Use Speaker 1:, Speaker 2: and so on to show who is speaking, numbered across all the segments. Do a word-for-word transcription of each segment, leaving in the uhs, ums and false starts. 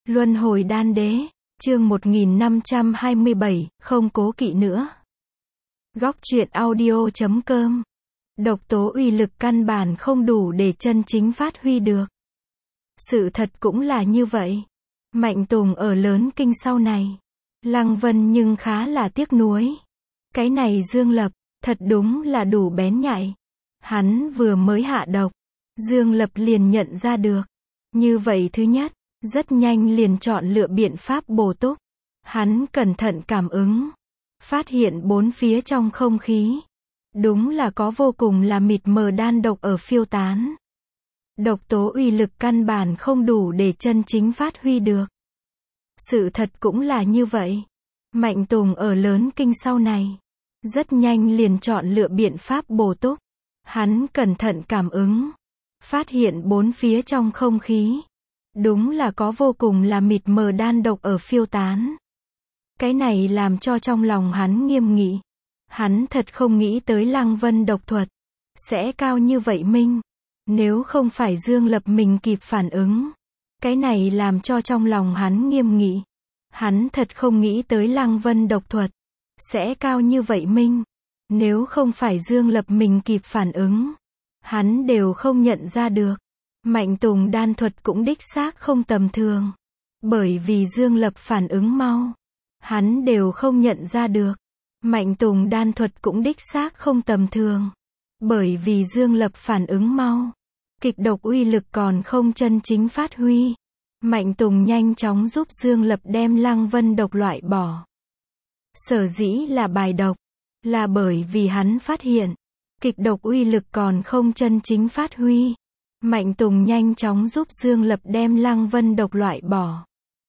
Speaker 1: Luân hồi đan đế, chương một nghìn năm trăm hai mươi bảy, không cố kỵ nữa. Góc truyện audio chấm com. Độc tố uy lực căn bản không đủ để chân chính phát huy được. Sự thật cũng là như vậy. Mạnh Tùng ở Lớn Kinh sau này. Lăng Vân nhưng khá là tiếc nuối. Cái này Dương Lập, thật đúng là đủ bén nhạy. Hắn vừa mới hạ độc, Dương Lập liền nhận ra được. Như vậy thứ nhất, rất nhanh liền chọn lựa biện pháp bổ túc. Hắn cẩn thận cảm ứng, phát hiện bốn phía trong không khí, đúng là có vô cùng là mịt mờ đan độc ở phiêu tán. Độc tố uy lực căn bản không đủ để chân chính phát huy được. Sự thật cũng là như vậy. Mạnh Tùng ở Lớn Kinh sau này, rất nhanh liền chọn lựa biện pháp bổ túc. Hắn cẩn thận cảm ứng, phát hiện bốn phía trong không khí, đúng là có vô cùng là mịt mờ đan độc ở phiêu tán. Cái này làm cho trong lòng hắn nghiêm nghị. Hắn thật không nghĩ tới Lăng Vân độc thuật sẽ cao như vậy minh. Nếu không phải Dương Lập mình kịp phản ứng. Cái này làm cho trong lòng hắn nghiêm nghị. Hắn thật không nghĩ tới Lăng Vân độc thuật sẽ cao như vậy minh. Nếu không phải Dương Lập mình kịp phản ứng, hắn đều không nhận ra được. Mạnh Tùng đan thuật cũng đích xác không tầm thường. Bởi vì Dương Lập phản ứng mau, hắn đều không nhận ra được. Mạnh Tùng đan thuật cũng đích xác không tầm thường. Bởi vì Dương Lập phản ứng mau, kịch độc uy lực còn không chân chính phát huy. Mạnh Tùng nhanh chóng giúp Dương Lập đem Lăng Vân độc loại bỏ. Sở dĩ là bài độc, là bởi vì hắn phát hiện, kịch độc uy lực còn không chân chính phát huy. Mạnh Tùng nhanh chóng giúp Dương Lập đem Lăng Vân độc loại bỏ.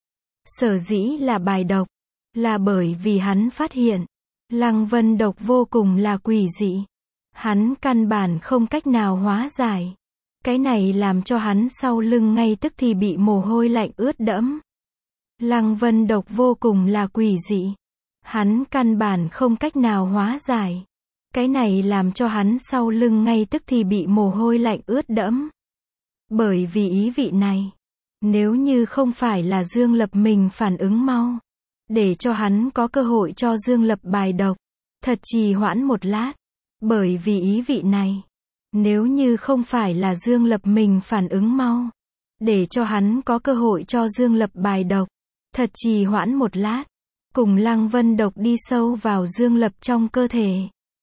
Speaker 1: Sở dĩ là bài độc, là bởi vì hắn phát hiện, Lăng Vân độc vô cùng là quỷ dị. Hắn căn bản không cách nào hóa giải. Cái này làm cho hắn sau lưng ngay tức thì bị mồ hôi lạnh ướt đẫm. Lăng Vân độc vô cùng là quỷ dị. Hắn căn bản không cách nào hóa giải. Cái này làm cho hắn sau lưng ngay tức thì bị mồ hôi lạnh ướt đẫm. Bởi vì ý vị này, nếu như không phải là Dương Lập mình phản ứng mau, để cho hắn có cơ hội cho Dương Lập bài độc, thật trì hoãn một lát. Bởi vì ý vị này, nếu như không phải là Dương Lập mình phản ứng mau, để cho hắn có cơ hội cho Dương Lập bài độc, thật trì hoãn một lát, cùng Lăng Vân độc đi sâu vào Dương Lập trong cơ thể,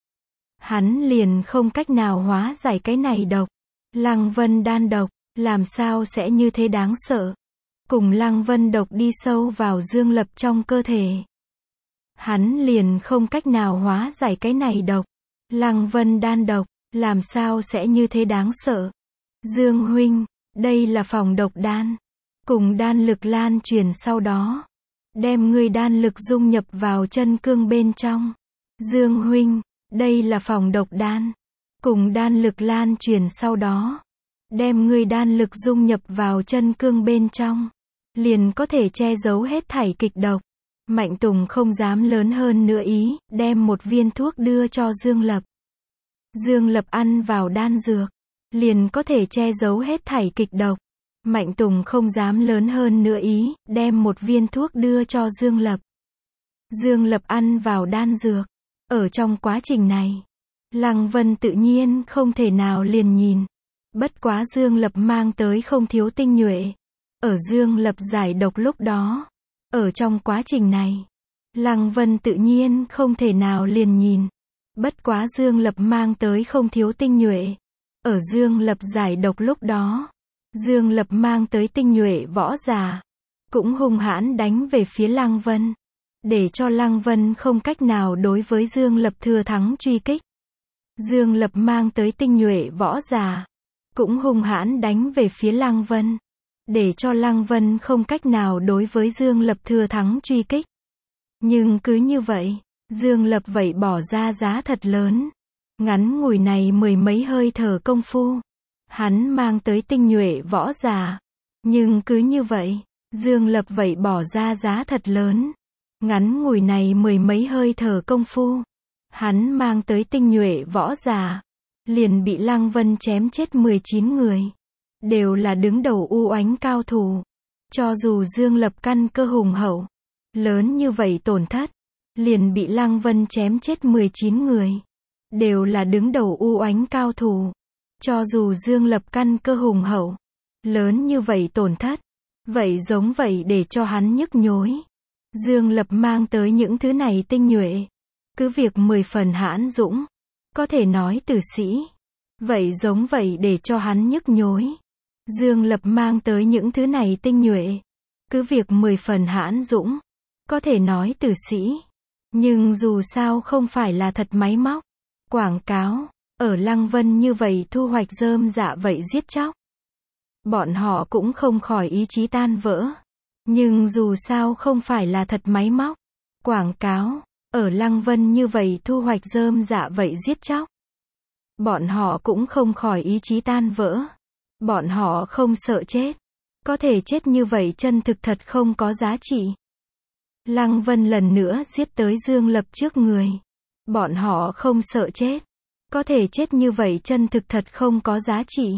Speaker 1: hắn liền không cách nào hóa giải cái này độc. Lăng Vân đan độc, làm sao sẽ như thế đáng sợ? Cùng Lăng Vân độc đi sâu vào Dương Lập trong cơ thể, hắn liền không cách nào hóa giải cái này độc. Lăng Vân đan độc, làm sao sẽ như thế đáng sợ? Dương huynh, đây là phòng độc đan, cùng đan lực lan truyền sau đó, đem ngươi đan lực dung nhập vào chân cương bên trong. Dương huynh, đây là phòng độc đan, cùng đan lực lan truyền sau đó, đem ngươi đan lực dung nhập vào chân cương bên trong, liền có thể che giấu hết thảy kịch độc. Mạnh Tùng không dám lớn hơn nữa ý, đem một viên thuốc đưa cho Dương Lập. Dương Lập ăn vào đan dược, liền có thể che giấu hết thảy kịch độc. Mạnh Tùng không dám lớn hơn nữa ý, đem một viên thuốc đưa cho Dương Lập. Dương Lập ăn vào đan dược. Ở trong quá trình này, Lăng Vân tự nhiên không thể nào liền nhìn. Bất quá Dương Lập mang tới không thiếu tinh nhuệ. Ở Dương Lập giải độc lúc đó, ở trong quá trình này, Lăng Vân tự nhiên không thể nào liền nhìn. Bất quá Dương Lập mang tới không thiếu tinh nhuệ. Ở Dương Lập giải độc lúc đó, Dương Lập mang tới tinh nhuệ võ giả, cũng hung hãn đánh về phía Lăng Vân, để cho Lăng Vân không cách nào đối với Dương Lập thừa thắng truy kích. Dương Lập mang tới tinh nhuệ võ giả, cũng hung hãn đánh về phía Lăng Vân, để cho Lăng Vân không cách nào đối với Dương Lập thừa thắng truy kích. Nhưng cứ như vậy, Dương Lập vậy bỏ ra giá thật lớn. Ngắn ngủi này mười mấy hơi thở công phu, hắn mang tới tinh nhuệ võ giả. Nhưng cứ như vậy, Dương Lập vậy bỏ ra giá thật lớn. Ngắn ngủi này mười mấy hơi thở công phu, hắn mang tới tinh nhuệ võ giả, liền bị Lăng Vân chém chết mười chín người. Đều là đứng đầu u oánh cao thủ. Cho dù Dương Lập căn cơ hùng hậu, lớn như vậy tổn thất, liền bị Lăng Vân chém chết mười chín người. Đều là đứng đầu u oánh cao thủ. Cho dù Dương Lập căn cơ hùng hậu, lớn như vậy tổn thất, vậy giống vậy để cho hắn nhức nhối. Dương Lập mang tới những thứ này tinh nhuệ, cứ việc mười phần hãn dũng, có thể nói tử sĩ. Vậy giống vậy để cho hắn nhức nhối. Dương Lập mang tới những thứ này tinh nhuệ, cứ việc mười phần hãn dũng, có thể nói tử sĩ. Nhưng dù sao không phải là thật máy móc, quảng cáo, ở Lăng Vân như vậy thu hoạch rơm rạ vậy giết chóc. Bọn họ cũng không khỏi ý chí tan vỡ. Nhưng dù sao không phải là thật máy móc, quảng cáo, ở Lăng Vân như vậy thu hoạch rơm rạ vậy giết chóc. Bọn họ cũng không khỏi ý chí tan vỡ. Bọn họ không sợ chết. Có thể chết như vậy chân thực thật không có giá trị. Lăng Vân lần nữa giết tới Dương Lập trước người. Bọn họ không sợ chết. Có thể chết như vậy chân thực thật không có giá trị.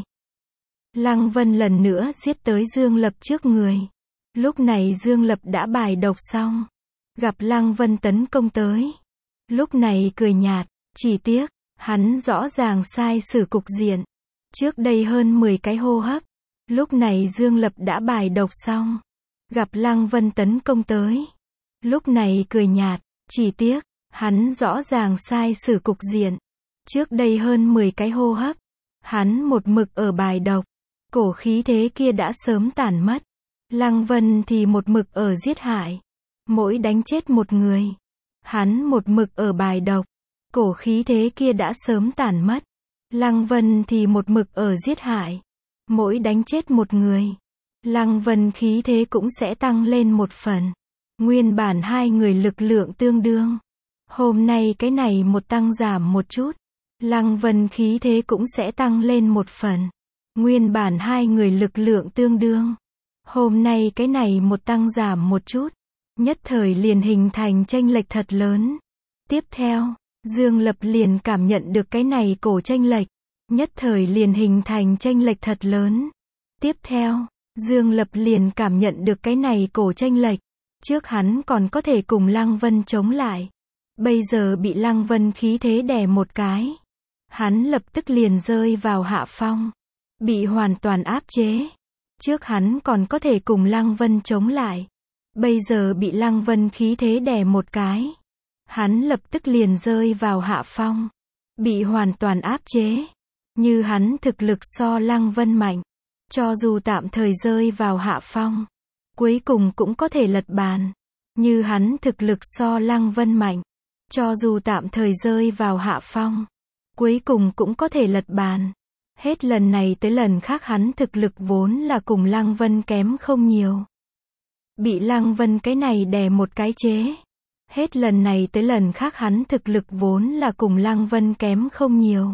Speaker 1: Lăng Vân lần nữa giết tới Dương Lập trước người. Lúc này Dương Lập đã bài độc xong. Gặp Lăng Vân tấn công tới. Lúc này cười nhạt, chỉ tiếc, hắn rõ ràng sai xử cục diện. Trước đây hơn mười cái hô hấp. Lúc này Dương Lập đã bài độc xong. Gặp Lăng Vân tấn công tới. Lúc này cười nhạt, chỉ tiếc, hắn rõ ràng sai xử cục diện. Trước đây hơn mười cái hô hấp. Hắn một mực ở bài độc. Cổ khí thế kia đã sớm tản mất. Lăng Vân thì một mực ở giết hại. Mỗi đánh chết một người. Hắn một mực ở bài độc. Cổ khí thế kia đã sớm tản mất. Lăng Vân thì một mực ở giết hại. Mỗi đánh chết một người. Lăng Vân khí thế cũng sẽ tăng lên một phần. Nguyên bản hai người lực lượng tương đương. Hôm nay cái này một tăng giảm một chút. Lăng Vân khí thế cũng sẽ tăng lên một phần. Nguyên bản hai người lực lượng tương đương. Hôm nay cái này một tăng giảm một chút. Nhất thời liền hình thành chênh lệch thật lớn. Tiếp theo, Dương Lập liền cảm nhận được cái này cổ chênh lệch. Nhất thời liền hình thành chênh lệch thật lớn. Tiếp theo, Dương Lập liền cảm nhận được cái này cổ chênh lệch. Trước hắn còn có thể cùng Lăng Vân chống lại. Bây giờ bị Lăng Vân khí thế đè một cái. Hắn lập tức liền rơi vào hạ phong. Bị hoàn toàn áp chế. Trước hắn còn có thể cùng Lăng Vân chống lại. Bây giờ bị Lăng Vân khí thế đè một cái. Hắn lập tức liền rơi vào hạ phong. Bị hoàn toàn áp chế. Như hắn thực lực so Lăng Vân mạnh. Cho dù tạm thời rơi vào hạ phong. Cuối cùng cũng có thể lật bàn. Như hắn thực lực so Lăng Vân mạnh. Cho dù tạm thời rơi vào hạ phong. Cuối cùng cũng có thể lật bàn. Hết lần này tới lần khác hắn thực lực vốn là cùng Lăng Vân kém không nhiều. Bị Lăng Vân cái này đè một cái chế. Hết lần này tới lần khác hắn thực lực vốn là cùng Lăng Vân kém không nhiều.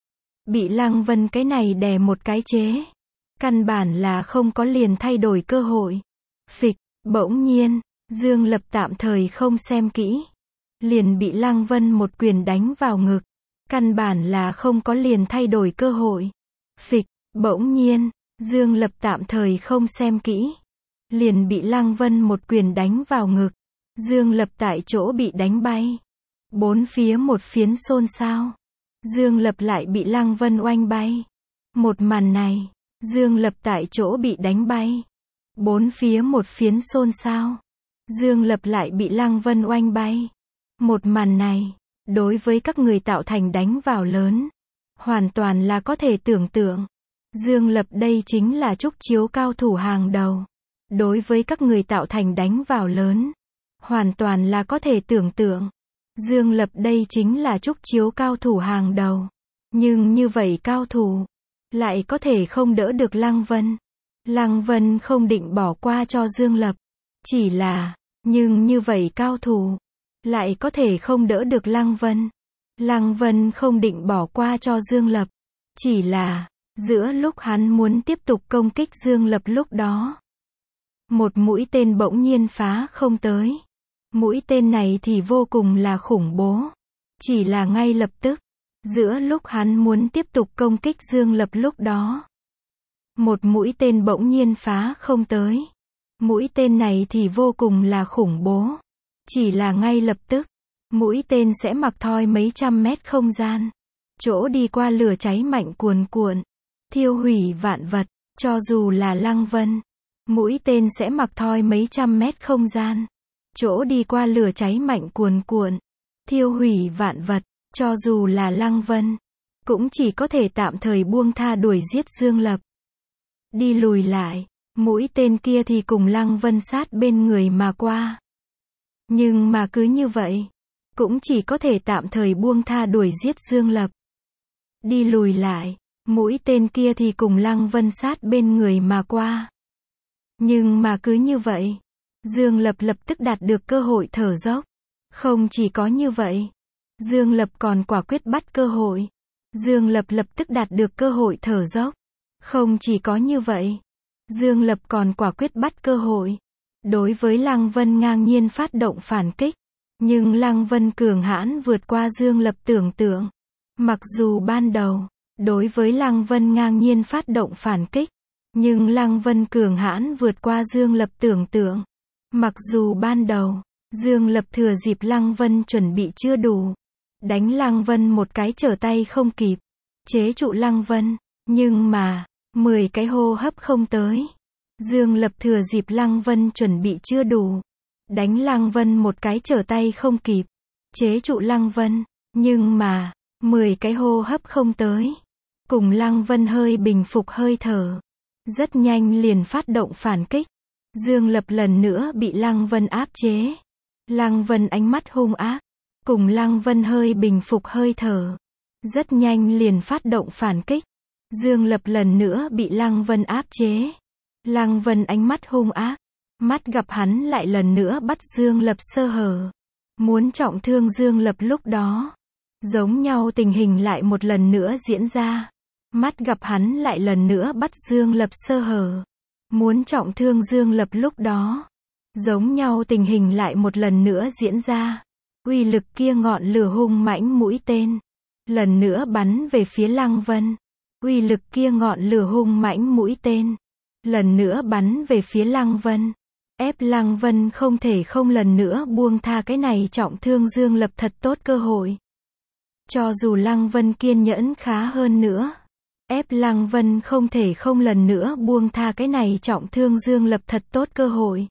Speaker 1: Bị Lăng Vân cái này đè một cái chế. Căn bản là không có liền thay đổi cơ hội. Phịch, bỗng nhiên, Dương Lập tạm thời không xem kỹ. Liền bị Lăng Vân một quyền đánh vào ngực. Căn bản là không có liền thay đổi cơ hội. Phịch, bỗng nhiên, Dương Lập tạm thời không xem kỹ. Liền bị Lăng Vân một quyền đánh vào ngực. Dương Lập tại chỗ bị đánh bay. Bốn phía một phiến xôn xao. Dương Lập lại bị Lăng Vân oanh bay. Một màn này, Dương Lập tại chỗ bị đánh bay. Bốn phía một phiến xôn xao. Dương Lập lại bị Lăng Vân oanh bay. Một màn này, đối với các người tạo thành đánh vào lớn. Hoàn toàn là có thể tưởng tượng. Dương Lập đây chính là trúc chiếu cao thủ hàng đầu. Đối với các người tạo thành đánh vào lớn. Hoàn toàn là có thể tưởng tượng. Dương Lập đây chính là trúc chiếu cao thủ hàng đầu. Nhưng như vậy cao thủ, lại có thể không đỡ được Lăng Vân. Lăng Vân không định bỏ qua cho Dương Lập. Chỉ là, nhưng như vậy cao thủ, lại có thể không đỡ được Lăng Vân. Lăng Vân không định bỏ qua cho Dương Lập. Chỉ là, giữa lúc hắn muốn tiếp tục công kích Dương Lập lúc đó. Một mũi tên bỗng nhiên phá không tới. Mũi tên này thì vô cùng là khủng bố. Chỉ là ngay lập tức, giữa lúc hắn muốn tiếp tục công kích Dương Lập lúc đó. Một mũi tên bỗng nhiên phá không tới. Mũi tên này thì vô cùng là khủng bố. Chỉ là ngay lập tức, mũi tên sẽ mặc thoi mấy trăm mét không gian. Chỗ đi qua lửa cháy mạnh cuồn cuộn, thiêu hủy vạn vật, cho dù là Lăng Vân. Mũi tên sẽ mặc thoi mấy trăm mét không gian. Chỗ đi qua lửa cháy mạnh cuồn cuộn, thiêu hủy vạn vật, cho dù là Lăng Vân. Cũng chỉ có thể tạm thời buông tha đuổi giết Dương Lập. Đi lùi lại, mũi tên kia thì cùng Lăng Vân sát bên người mà qua. Nhưng mà cứ như vậy, cũng chỉ có thể tạm thời buông tha đuổi giết Dương Lập. Đi lùi lại, mũi tên kia thì cùng Lăng Vân sát bên người mà qua. Nhưng mà cứ như vậy, Dương Lập lập tức đạt được cơ hội thở dốc. Không chỉ có như vậy, Dương Lập còn quả quyết bắt cơ hội. Dương Lập lập tức đạt được cơ hội thở dốc. Không chỉ có như vậy, Dương Lập còn quả quyết bắt cơ hội. Đối với Lăng Vân ngang nhiên phát động phản kích. Nhưng Lăng Vân cường hãn vượt qua Dương Lập tưởng tượng. Mặc dù ban đầu, đối với Lăng Vân ngang nhiên phát động phản kích. Nhưng Lăng Vân cường hãn vượt qua Dương Lập tưởng tượng. Mặc dù ban đầu, Dương Lập thừa dịp Lăng Vân chuẩn bị chưa đủ. Đánh Lăng Vân một cái trở tay không kịp. Chế trụ Lăng Vân. Nhưng mà, mười cái hô hấp không tới. Dương Lập thừa dịp Lăng Vân chuẩn bị chưa đủ. Đánh Lăng Vân một cái trở tay không kịp. Chế trụ Lăng Vân. Nhưng mà, mười cái hô hấp không tới. Cùng Lăng Vân hơi bình phục hơi thở. Rất nhanh liền phát động phản kích. Dương Lập lần nữa bị Lăng Vân áp chế. Lăng Vân ánh mắt hung ác. Cùng Lăng Vân hơi bình phục hơi thở. Rất nhanh liền phát động phản kích. Dương Lập lần nữa bị Lăng Vân áp chế. Lăng Vân ánh mắt hung ác. Mắt gặp hắn lại lần nữa bắt Dương Lập sơ hở. Muốn trọng thương Dương Lập lúc đó. Giống nhau tình hình lại một lần nữa diễn ra. Mắt gặp hắn lại lần nữa bắt Dương Lập sơ hở. Muốn trọng thương Dương Lập lúc đó. Giống nhau tình hình lại một lần nữa diễn ra. Uy lực kia ngọn lửa hung mãnh mũi tên. Lần nữa bắn về phía Lăng Vân. Uy lực kia ngọn lửa hung mãnh mũi tên. Lần nữa bắn về phía Lăng Vân. Ép Lăng Vân không thể không lần nữa buông tha cái này trọng thương Dương Lập thật tốt cơ hội. Cho dù Lăng Vân kiên nhẫn khá hơn nữa. Ép Lăng Vân không thể không lần nữa buông tha cái này trọng thương Dương Lập thật tốt cơ hội.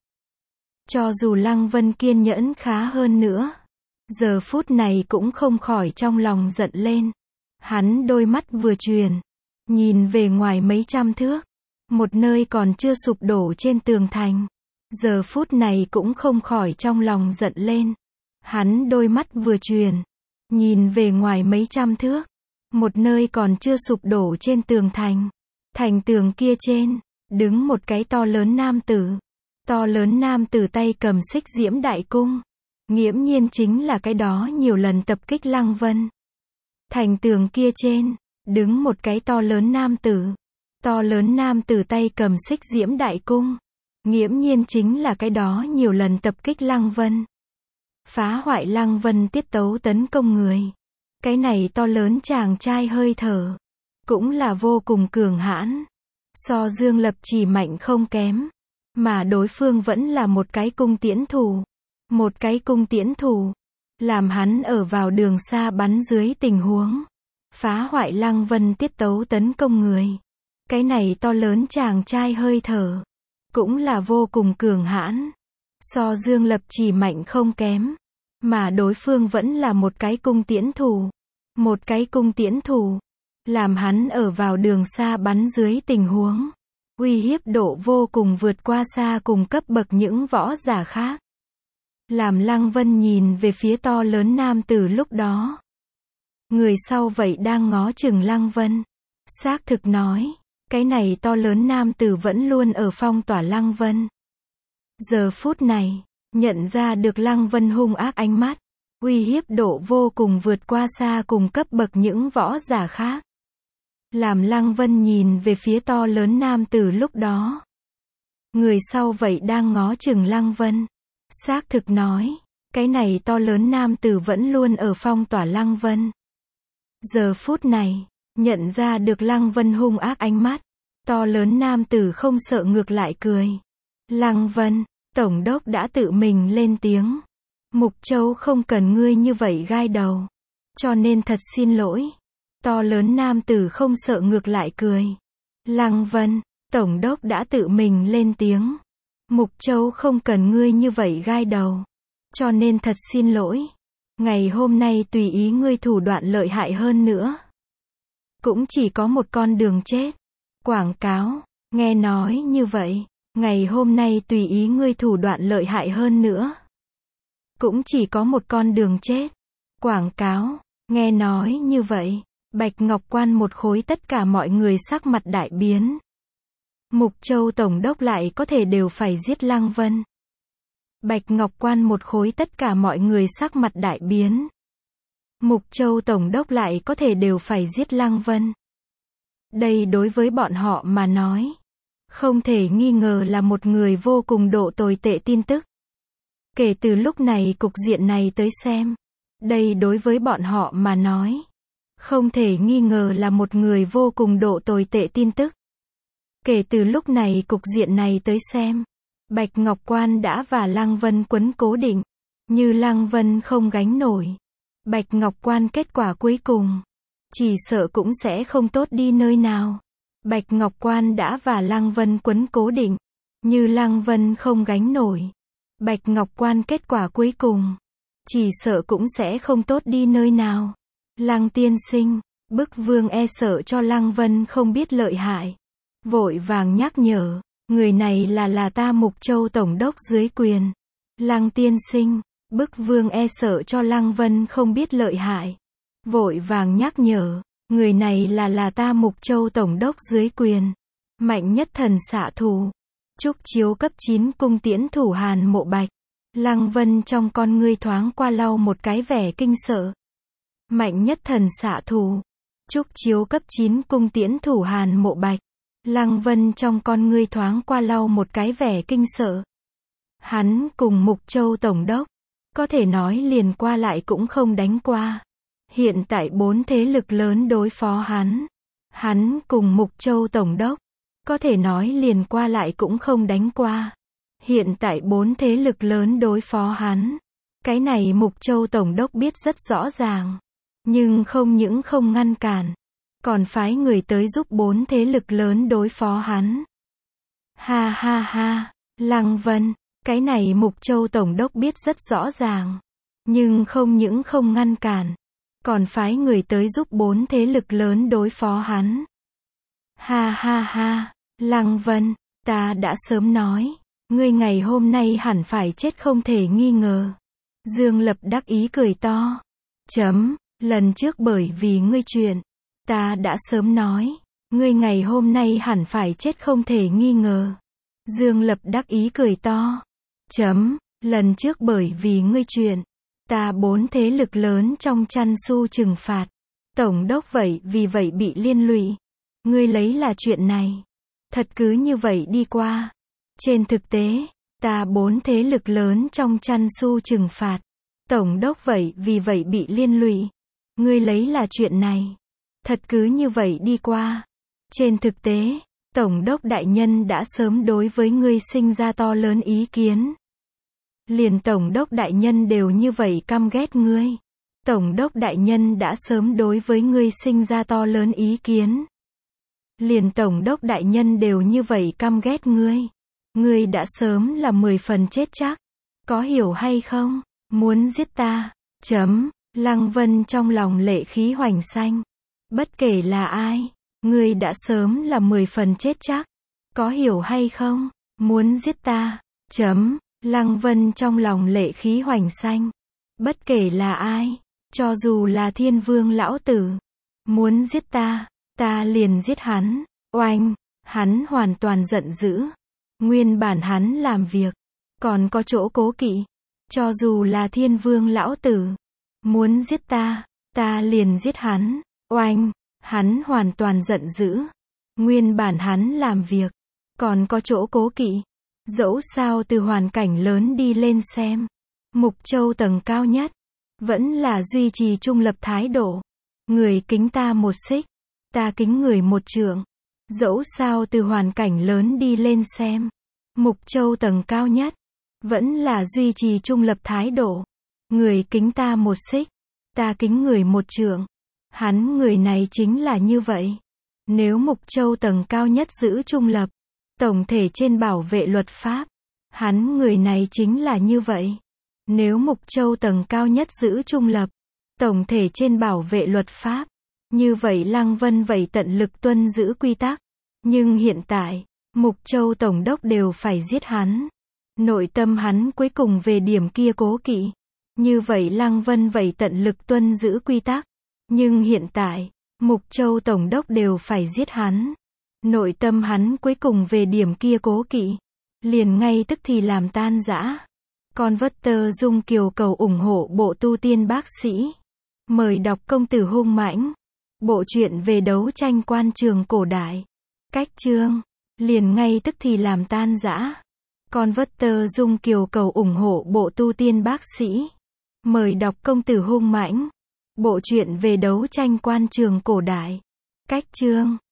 Speaker 1: Cho dù Lăng Vân kiên nhẫn khá hơn nữa. Giờ phút này cũng không khỏi trong lòng giận lên. Hắn đôi mắt vừa chuyển. Nhìn về ngoài mấy trăm thước. Một nơi còn chưa sụp đổ trên tường thành. Giờ phút này cũng không khỏi trong lòng giận lên. Hắn đôi mắt vừa chuyển. Nhìn về ngoài mấy trăm thước. Một nơi còn chưa sụp đổ trên tường thành. Thành tường kia trên, đứng một cái to lớn nam tử. To lớn nam tử tay cầm xích diễm đại cung. Nghiễm nhiên chính là cái đó nhiều lần tập kích Lăng Vân. Thành tường kia trên, đứng một cái to lớn nam tử. To lớn nam tử tay cầm xích diễm đại cung. Nghiễm nhiên chính là cái đó nhiều lần tập kích Lăng Vân. Phá hoại Lăng Vân tiết tấu tấn công người. Cái này to lớn chàng trai hơi thở. Cũng là vô cùng cường hãn. So Dương Lập chỉ mạnh không kém. Mà đối phương vẫn là một cái cung tiễn thủ. Một cái cung tiễn thủ. Làm hắn ở vào đường xa bắn dưới tình huống. Phá hoại Lăng Vân tiết tấu tấn công người. Cái này to lớn chàng trai hơi thở. Cũng là vô cùng cường hãn. So Dương Lập chỉ mạnh không kém. Mà đối phương vẫn là một cái cung tiễn thủ. Một cái cung tiễn thủ. Làm hắn ở vào đường xa bắn dưới tình huống. Uy hiếp độ vô cùng vượt qua xa cùng cấp bậc những võ giả khác. Làm Lăng Vân nhìn về phía to lớn nam tử lúc đó. Người sau vậy đang ngó chừng Lăng Vân. Xác thực nói. Cái này to lớn nam tử vẫn luôn ở phong tỏa Lăng Vân. Giờ phút này, nhận ra được Lăng Vân hung ác ánh mắt. Uy hiếp độ vô cùng vượt qua xa cùng cấp bậc những võ giả khác. Làm Lăng Vân nhìn về phía to lớn nam tử lúc đó. Người sau vậy đang ngó chừng Lăng Vân. Xác thực nói. Cái này to lớn nam tử vẫn luôn ở phong tỏa Lăng Vân. Giờ phút này, nhận ra được Lăng Vân hung ác ánh mắt. To lớn nam tử không sợ ngược lại cười. Lăng Vân, Tổng đốc đã tự mình lên tiếng. Mục Châu không cần ngươi như vậy gai đầu. Cho nên thật xin lỗi. To lớn nam tử không sợ ngược lại cười. Lăng Vân, Tổng đốc đã tự mình lên tiếng. Mục Châu không cần ngươi như vậy gai đầu. Cho nên thật xin lỗi. Ngày hôm nay tùy ý ngươi thủ đoạn lợi hại hơn nữa. Cũng chỉ có một con đường chết. Quảng cáo, nghe nói như vậy. Ngày hôm nay tùy ý ngươi thủ đoạn lợi hại hơn nữa. Cũng chỉ có một con đường chết. Quảng cáo, nghe nói như vậy. Bạch Ngọc Quan một khối tất cả mọi người sắc mặt đại biến. Mục Châu Tổng đốc lại có thể đều phải giết Lăng Vân. Bạch Ngọc Quan một khối tất cả mọi người sắc mặt đại biến. Mục Châu Tổng đốc lại có thể đều phải giết Lăng Vân. Đây đối với bọn họ mà nói, không thể nghi ngờ là một người vô cùng độ tồi tệ tin tức. Kể từ lúc này cục diện này tới xem, đây đối với bọn họ mà nói, không thể nghi ngờ là một người vô cùng độ tồi tệ tin tức. Kể từ lúc này cục diện này tới xem, Bạch Ngọc Quan đã và Lăng Vân quấn cố định. Như Lăng Vân không gánh nổi, Bạch Ngọc Quan kết quả cuối cùng, chỉ sợ cũng sẽ không tốt đi nơi nào. Bạch Ngọc Quan đã và Lăng Vân quấn cố định. Như Lăng Vân không gánh nổi, Bạch Ngọc Quan kết quả cuối cùng, chỉ sợ cũng sẽ không tốt đi nơi nào. Lăng tiên sinh, bức vương e sợ cho Lăng Vân không biết lợi hại. Vội vàng nhắc nhở, người này là là ta Mục Châu Tổng đốc dưới quyền. Lăng tiên sinh, bức vương e sợ cho Lăng Vân không biết lợi hại. Vội vàng nhắc nhở, người này là là ta Mục Châu Tổng đốc dưới quyền. Mạnh nhất thần xạ thủ. Trúc chiếu cấp chín cung tiễn thủ Hàn Mộ Bạch. Lăng Vân trong con ngươi thoáng qua lau một cái vẻ kinh sợ. Mạnh nhất thần xạ thủ. Trúc chiếu cấp chín cung tiễn thủ Hàn Mộ Bạch. Lăng Vân trong con ngươi thoáng qua lau một cái vẻ kinh sợ. Hắn cùng Mục Châu Tổng đốc, có thể nói liền qua lại cũng không đánh qua. Hiện tại bốn thế lực lớn đối phó hắn. Hắn cùng Mục Châu Tổng đốc, có thể nói liền qua lại cũng không đánh qua. Hiện tại bốn thế lực lớn đối phó hắn. Cái này Mục Châu Tổng đốc biết rất rõ ràng. Nhưng không những không ngăn cản, còn phái người tới giúp bốn thế lực lớn đối phó hắn. Ha ha ha, Lăng Vân, cái này Mục Châu Tổng đốc biết rất rõ ràng. Nhưng không những không ngăn cản, còn phái người tới giúp bốn thế lực lớn đối phó hắn. Ha ha ha, Lăng Vân, ta đã sớm nói, ngươi ngày hôm nay hẳn phải chết không thể nghi ngờ. Dương Lập đắc ý cười to. Chấm, lần trước bởi vì ngươi chuyện, ta đã sớm nói, ngươi ngày hôm nay hẳn phải chết không thể nghi ngờ. Dương Lập đắc ý cười to. Chấm, lần trước bởi vì ngươi chuyện, ta bốn thế lực lớn trong chăn su trừng phạt. Tổng đốc vậy vì vậy bị liên lụy. Ngươi lấy là chuyện này. Thật cứ như vậy đi qua. Trên thực tế, ta bốn thế lực lớn trong chăn su trừng phạt. Tổng đốc vậy vì vậy bị liên lụy. Ngươi lấy là chuyện này. Thật cứ như vậy đi qua. Trên thực tế, Tổng đốc đại nhân đã sớm đối với ngươi sinh ra to lớn ý kiến. Liền Tổng đốc đại nhân đều như vậy căm ghét ngươi. Tổng đốc đại nhân đã sớm đối với ngươi sinh ra to lớn ý kiến. Liền Tổng đốc đại nhân đều như vậy căm ghét ngươi. Ngươi đã sớm là mười phần chết chắc. Có hiểu hay không? Muốn giết ta. Chấm. Lăng Vân trong lòng lệ khí hoành sanh. Bất kể là ai, ngươi đã sớm là mười phần chết chắc. Có hiểu hay không? Muốn giết ta. Chấm. Lăng Vân trong lòng lệ khí hoành sanh. Bất kể là ai, cho dù là Thiên Vương lão tử, muốn giết ta, ta liền giết hắn. Oanh, hắn hoàn toàn giận dữ. Nguyên bản hắn làm việc, còn có chỗ cố kỵ. Cho dù là Thiên Vương lão tử, muốn giết ta, ta liền giết hắn. Oanh, hắn hoàn toàn giận dữ. Nguyên bản hắn làm việc, còn có chỗ cố kỵ. Dẫu sao từ hoàn cảnh lớn đi lên xem, Mục Châu tầng cao nhất, vẫn là duy trì trung lập thái độ. Người kính ta một xích, ta kính người một trượng. Dẫu sao từ hoàn cảnh lớn đi lên xem, Mục Châu tầng cao nhất, vẫn là duy trì trung lập thái độ. Người kính ta một xích, ta kính người một trượng. Hắn người này chính là như vậy. Nếu Mục Châu tầng cao nhất giữ trung lập, tổng thể trên bảo vệ luật pháp, hắn người này chính là như vậy. Nếu Mục Châu tầng cao nhất giữ trung lập, tổng thể trên bảo vệ luật pháp, như vậy Lăng Vân vậy tận lực tuân giữ quy tắc. Nhưng hiện tại, Mục Châu tổng đốc đều phải giết hắn. Nội tâm hắn cuối cùng về điểm kia cố kỵ. Như vậy Lăng Vân vậy tận lực tuân giữ quy tắc. Nhưng hiện tại, Mục Châu tổng đốc đều phải giết hắn. Nội tâm hắn cuối cùng về điểm kia cố kỵ. Liền ngay tức thì làm tan rã. Con vất tơ dung kiều cầu ủng hộ bộ tu tiên bác sĩ. Mời đọc Công tử hung mãnh. Bộ truyện về đấu tranh quan trường cổ đại. Cách chương. Liền ngay tức thì làm tan rã. Con vất tơ dung kiều cầu ủng hộ bộ tu tiên bác sĩ. Mời đọc Công tử hung mãnh. Bộ truyện về đấu tranh quan trường cổ đại. Cách chương.